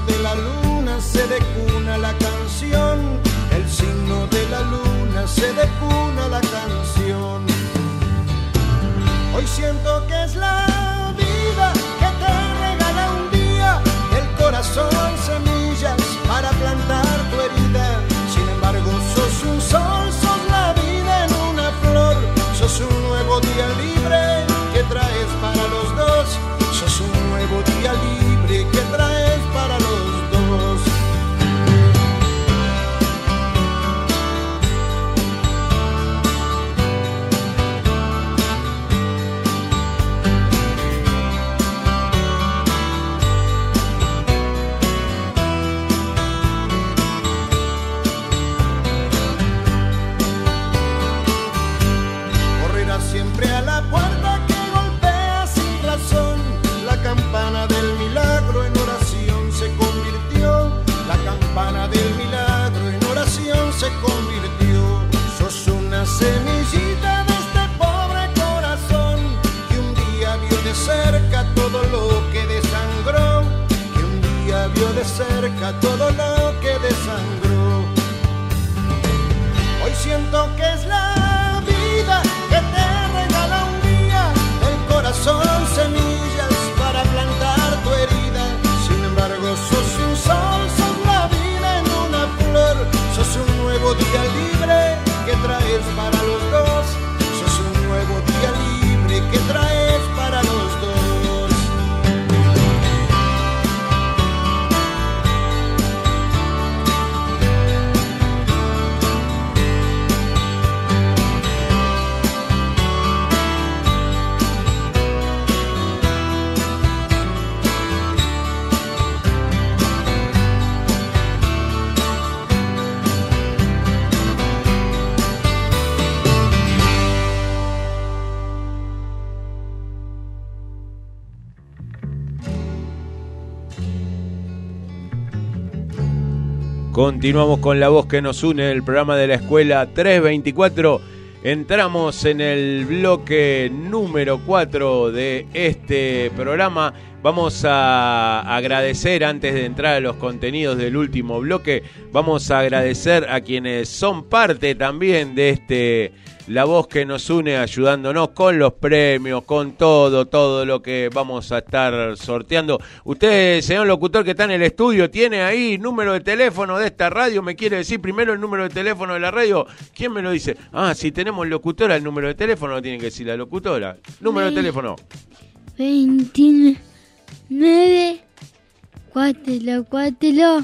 de la luna se decuna la canción, el signo de la luna se decuna la canción. Hoy siento que es la vida que te regala un día, el corazón semillas para plantar tu herida. Sin embargo sos un sol, sos la vida en una flor, sos un nuevo día libre que traes para los dos, sos un nuevo día libre que traes para los dos. Siempre a la puerta que golpea sin razón, la campana del milagro en oración se convirtió, la campana del milagro en oración se convirtió. Sos una semillita de este pobre corazón que un día vio de cerca todo lo que desangró, que un día vio de cerca todo lo que desangró. Hoy siento que es la vida que te regala un día, el corazón semillas para plantar tu herida. Sin embargo sos un sol, sos la vida en una flor, sos un nuevo día libre que traes para los dos, sos un nuevo día libre que traes para los dos. Continuamos con La Voz que nos une, el programa de la escuela 324. Entramos en el bloque número 4 de este programa. Vamos a agradecer, antes de entrar a los contenidos del último bloque, vamos a agradecer a quienes son parte también de La Voz que nos une, ayudándonos con los premios, con todo lo que vamos a estar sorteando. Usted, señor locutor que está en el estudio, ¿tiene ahí número de teléfono de esta radio? ¿Me quiere decir primero el número de teléfono de la radio? ¿Quién me lo dice? Ah, si tenemos locutora, el número de teléfono lo tiene que decir la locutora. Número de teléfono. 29 4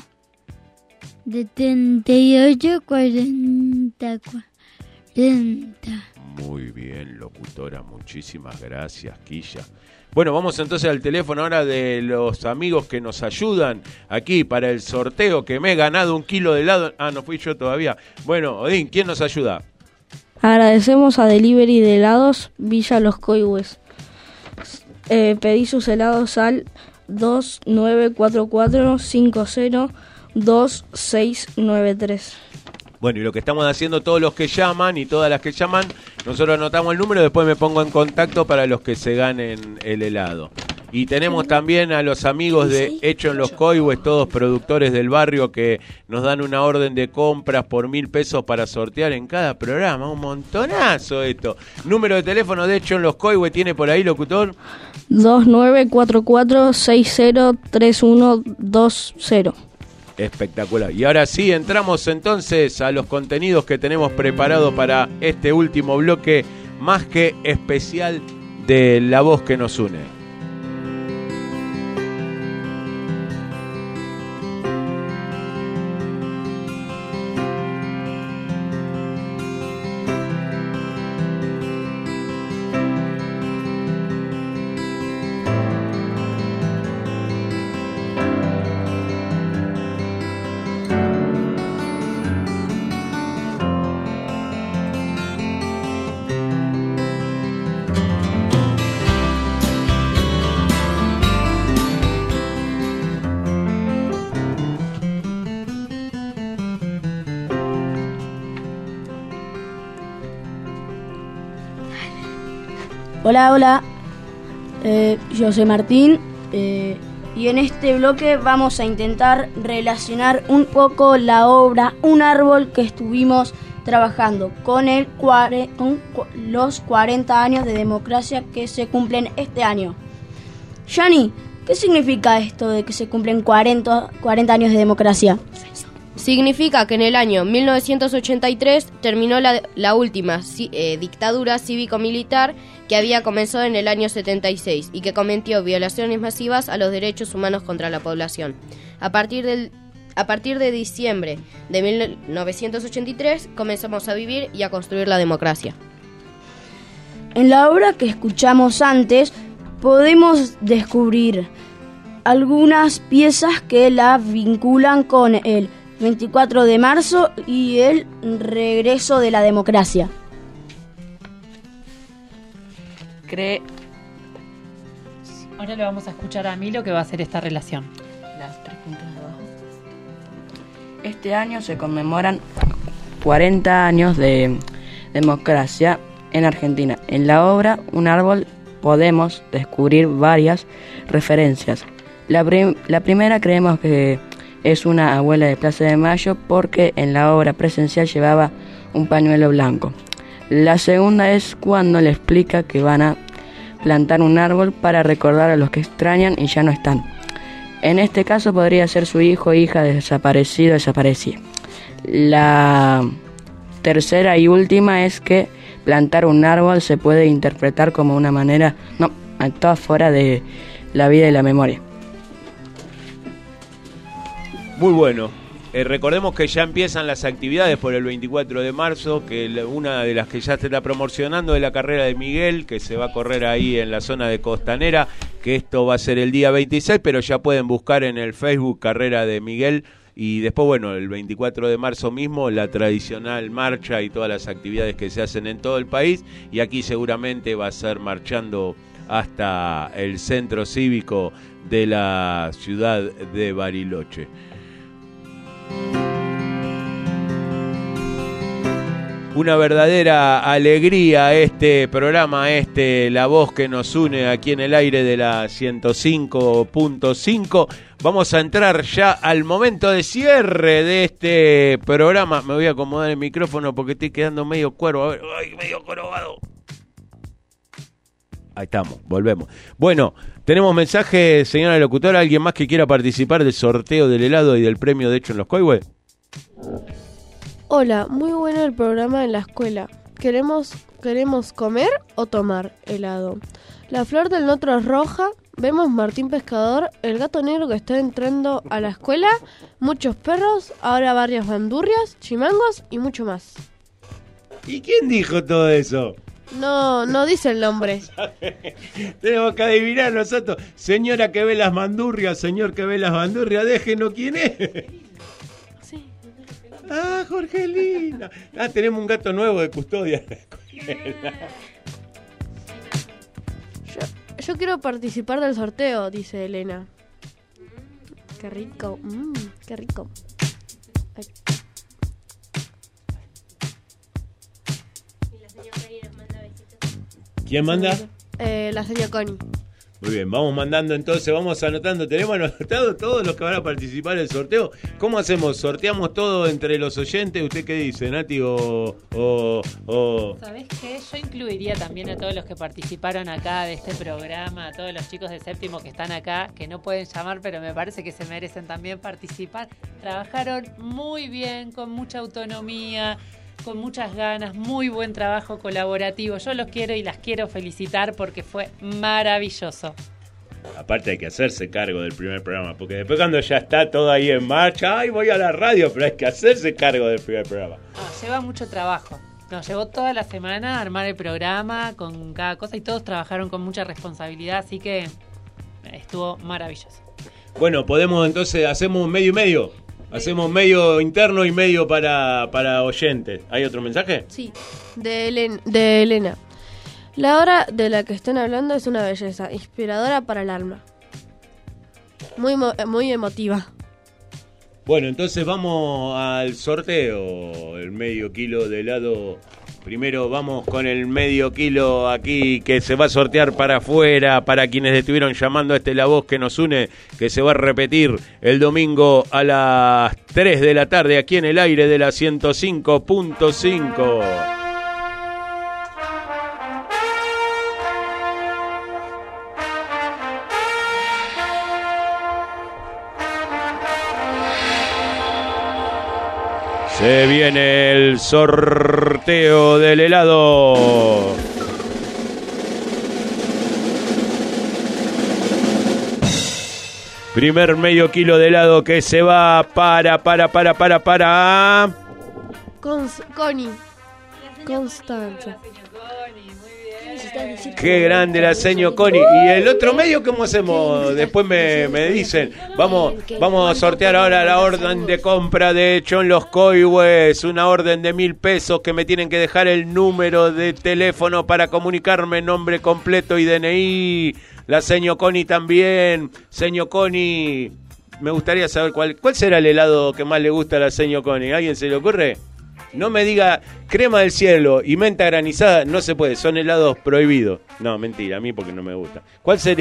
78 40 40. Muy bien, locutora, muchísimas gracias, Quilla. Bueno, vamos entonces al teléfono ahora de los amigos que nos ayudan aquí para el sorteo, que me he ganado 1 kilo de helado. Ah, no fui yo todavía. Bueno, Odín, ¿quién nos ayuda? Agradecemos a Delivery de Helados Villa Los Coihues. Pedí sus helados al 2944502693. Bueno, y lo que estamos haciendo todos los que llaman y todas las que llaman, nosotros anotamos el número, después me pongo en contacto para los que se ganen el helado. Y tenemos también a los amigos de Hecho en Los Coihues, todos productores del barrio, que nos dan una orden de compras por 1.000 pesos para sortear en cada programa. Un montonazo esto. Número de teléfono de Hecho en Los Coihues, ¿tiene por ahí, locutor? 2944603120. Espectacular. Y ahora sí, entramos entonces a los contenidos que tenemos preparados para este último bloque más que especial de La Voz que nos une. Hola, yo soy Martín y en este bloque vamos a intentar relacionar un poco la obra Un árbol que estuvimos trabajando con los 40 años de democracia que se cumplen este año. Yani, ¿qué significa esto de que se cumplen 40 años de democracia? Significa que en el año 1983 terminó la última dictadura cívico-militar que había comenzado en el año 76 y que cometió violaciones masivas a los derechos humanos contra la población. A partir de diciembre de 1983 comenzamos a vivir y a construir la democracia. En la obra que escuchamos antes podemos descubrir algunas piezas que la vinculan con el 24 de marzo y el regreso de la democracia. Ahora le vamos a escuchar a Milo que va a hacer esta relación. Las 3 puntos de abajo. Este año se conmemoran 40 años de democracia en Argentina. En la obra Un árbol podemos descubrir varias referencias. La primera creemos que es una abuela de Plaza de Mayo porque en la obra presencial llevaba un pañuelo blanco. La segunda es cuando le explica que van a plantar un árbol para recordar a los que extrañan y ya no están. En este caso podría ser su hijo o hija desaparecido o desaparecida. La tercera y última es que plantar un árbol se puede interpretar como una manera metáfora de la vida y la memoria. Muy bueno. Recordemos que ya empiezan las actividades por el 24 de marzo, que una de las que ya se está promocionando es la carrera de Miguel, que se va a correr ahí en la zona de Costanera, que esto va a ser el día 26, pero ya pueden buscar en el Facebook Carrera de Miguel. Y después, bueno, el 24 de marzo mismo, la tradicional marcha y todas las actividades que se hacen en todo el país. Y aquí seguramente va a ser marchando hasta el centro cívico de la ciudad de Bariloche. Una verdadera alegría este programa, La Voz que nos une aquí en el aire de la 105.5. Vamos a entrar ya al momento de cierre de este programa. Me voy a acomodar el micrófono porque estoy quedando medio cuervo. A ver, ¡ay, medio jorobado! Ahí estamos, volvemos. Bueno, tenemos mensaje, señora locutora. ¿Alguien más que quiera participar del sorteo del helado y del premio de hecho en los Coihue? Hola, muy bueno el programa en la escuela. ¿Queremos comer o tomar helado? La flor del notro es roja. Vemos Martín Pescador, el gato negro que está entrando a la escuela, muchos perros, ahora varias bandurrias, chimangos y mucho más. ¿Y quién dijo todo eso? No dice el nombre. Tenemos que adivinar nosotros. Señora que ve las bandurrias, señor que ve las bandurrias, déjenos quién es. Sí. Ah, Jorgelina. Ah, tenemos un gato nuevo de custodia. Yo quiero participar del sorteo, dice Elena. Qué rico, qué rico. Ay. ¿Quién manda? La señora Connie. Muy bien, vamos mandando entonces, vamos anotando. Tenemos anotado todos los que van a participar en el sorteo. ¿Cómo hacemos? ¿Sorteamos todo entre los oyentes? ¿Usted qué dice, Nati? ¿Sabés qué? Yo incluiría también a todos los que participaron acá de este programa, a todos los chicos de séptimo que están acá, que no pueden llamar, pero me parece que se merecen también participar. Trabajaron muy bien, con mucha autonomía, con muchas ganas, muy buen trabajo colaborativo. Yo los quiero y las quiero felicitar porque fue maravilloso. Aparte hay que hacerse cargo del primer programa, porque después cuando ya está todo ahí en marcha, ¡ay, voy a la radio! Pero hay que hacerse cargo del primer programa. No, lleva mucho trabajo. Nos llevó toda la semana a armar el programa con cada cosa y todos trabajaron con mucha responsabilidad, así que estuvo maravilloso. Bueno, podemos entonces, hacemos un medio y medio. Hacemos medio interno y medio para oyentes. ¿Hay otro mensaje? Sí, de Elena. La obra de la que están hablando es una belleza, inspiradora para el alma. Muy emotiva. Bueno, entonces vamos al sorteo. El medio kilo de helado Primero vamos con el medio kilo aquí que se va a sortear para afuera, para quienes estuvieron llamando a La Voz que nos une, que se va a repetir el domingo a las 3 de la tarde aquí en el aire de la 105.5. Se viene el sorteo del helado. Primer medio kilo de helado que se va para. Connie. Constanza. Qué grande la señor Connie. ¿Y el otro medio cómo hacemos? Después me dicen. Vamos a sortear ahora la orden de compra de Echón Los Coihues. Una orden de 1.000 pesos que me tienen que dejar el número de teléfono para comunicarme, nombre completo y DNI. La señor Connie también. Señor Connie, me gustaría saber cuál será el helado que más le gusta a la señor Connie. ¿Alguien se le ocurre? No me diga crema del cielo y menta granizada, no se puede, son helados prohibidos. No, mentira, a mí porque no me gusta. ¿Cuál sería?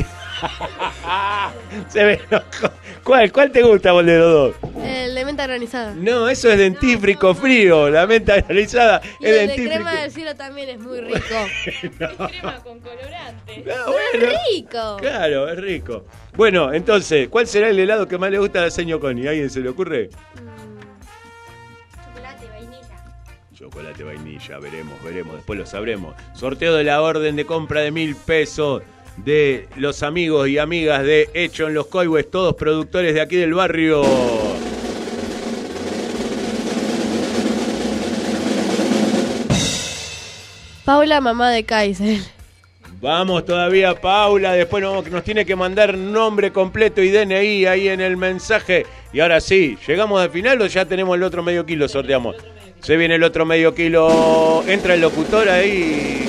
Se ve loco. ¿Cuál te gusta, vos, de los dos? El de menta granizada. No, eso es dentífrico frío. La menta granizada y es el dentífrico. de crema del cielo también es muy rico. No. Es crema con colorante. No, bueno, es rico. Claro, es rico. Bueno, entonces, ¿cuál será el helado que más le gusta a la señor Connie? ¿Alguien se le ocurre? Chocolate vainilla, veremos, después lo sabremos. Sorteo de la orden de compra de 1.000 pesos de los amigos y amigas de Echón Los Coihues, todos productores de aquí del barrio. Paula, mamá de Kaiser. Vamos todavía, Paula, después nos tiene que mandar nombre completo y DNI ahí en el mensaje. Y ahora sí, ¿llegamos al final o ya tenemos el otro medio kilo? Sorteamos. Se viene el otro medio kilo. Entra el locutor ahí.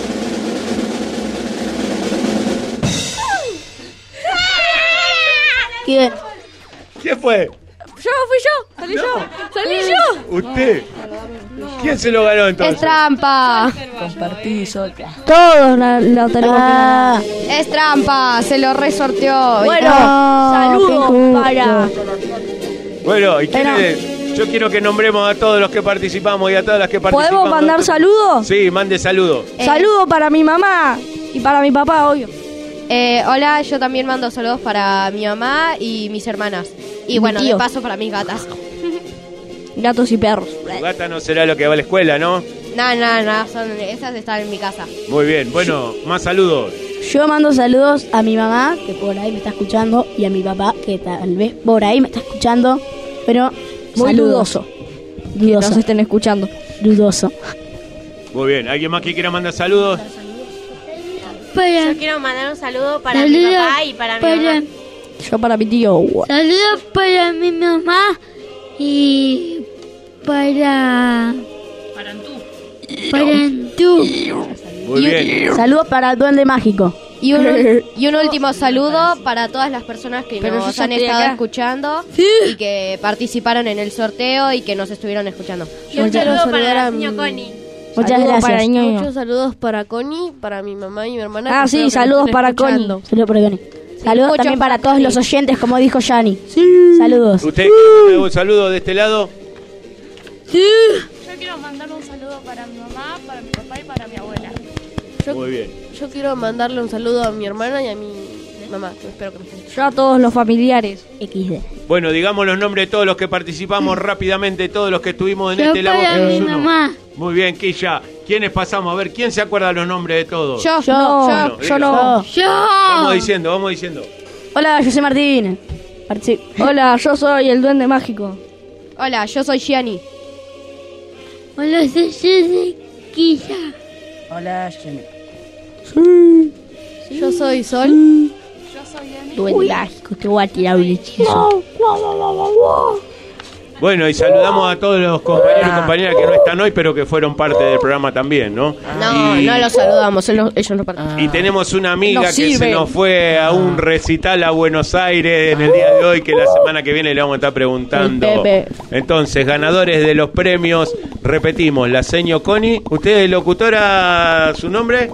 ¿Quién? ¿Quién fue? Fui yo. Salí yo. ¿Usted? ¿Quién se lo ganó entonces? Es trampa. Compartí, Solca. Todos la tenemos. Es trampa, se lo resorteó. Bueno, saludos para... Bueno, ¿y quién es? Yo quiero que nombremos a todos los que participamos y a todas las que participamos. ¿Podemos mandar saludos? Sí, mande saludos. Saludos para mi mamá y para mi papá, obvio. Hola, yo también mando saludos para mi mamá y mis hermanas. Y bueno, de paso para mis gatas. Gatos y perros. Tu gata no será lo que va a la escuela, ¿no? No, esas están en mi casa. Muy bien, bueno, más saludos. Yo mando saludos a mi mamá, que por ahí me está escuchando, y a mi papá, que tal vez por ahí me está escuchando, pero muy saludoso. Que nos estén escuchando. Dudoso. Muy bien, ¿alguien más que quiera mandar saludos? Yo quiero mandar un saludo para mi papá y para mi mamá. Yo para mi tío. Saludos para mi mamá y para tú. Muy bien. Saludos para el Duende Mágico. Y un último saludo para todas las personas que nos han estado escuchando y que participaron en el sorteo y que nos estuvieron escuchando. Y un saludo para el niño Connie. Muchas gracias. Muchos saludos para Connie, para mi mamá y mi hermana. Ah, sí, saludos para Connie. Saludos para Connie. Saludos también para todos los oyentes, como dijo Yani. Sí. Saludos. ¿Usted quiere un saludo de este lado? Sí. Yo quiero mandar un saludo para mi mamá, para mi papá y para mi abuela. Muy bien. Yo quiero mandarle un saludo a mi hermana y a mi mamá, que espero que me estén. Yo a todos los familiares. XD. Bueno, digamos los nombres de todos los que participamos rápidamente, todos los que estuvimos en Yo este para lado. mi mamá. Muy bien, Quilla. ¿Quiénes pasamos? A ver, ¿quién se acuerda los nombres de todos? Yo Bueno, no. Vamos diciendo. Hola, yo soy Martín. Hola, yo soy el Duende Mágico. Hola, yo soy Gianni. Hola, soy Quilla. Hola, Jenny. Yo soy Sol. Yo soy Emi. Duende Mágico, te voy a tirar un hechizo. Bueno, y saludamos a todos los compañeros y compañeras que no están hoy, pero que fueron parte del programa también, ¿no? No los saludamos, ellos no participan. Y tenemos una amiga No que sirve. se nos fue a un recital a Buenos Aires en el día de hoy, que la semana que viene le vamos a estar preguntando. El Pepe. Entonces, ganadores de los premios Repetimos, la seño Connie. ¿Usted es locutora, su nombre?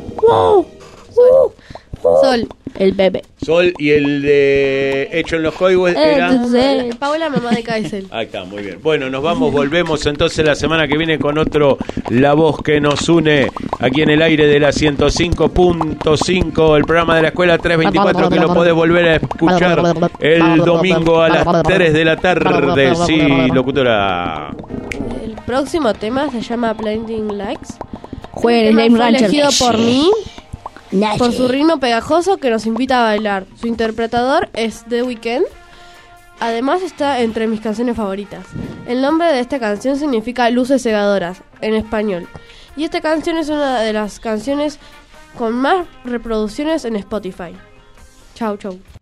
Sol. El Pepe. Sol, y el de Hecho en los Coihues era... Paola, mamá de Kaisel. Ahí está, muy bien. Bueno, nos vamos, volvemos entonces la semana que viene con otro La Voz que nos une aquí en el aire de la 105.5, el programa de la Escuela 324 que lo podés volver a escuchar el domingo a las 3 de la tarde. Sí, locutora. El próximo tema se llama Blinding Lights. Jueguen El el tema Game fue Rancher. elegido por mí, Nachi. por su ritmo pegajoso que nos invita a bailar. Su interpretador es The Weeknd. Además está entre mis canciones favoritas. El nombre de esta canción significa luces cegadoras en español. Y esta canción es una de las canciones con más reproducciones en Spotify. Chau, chau.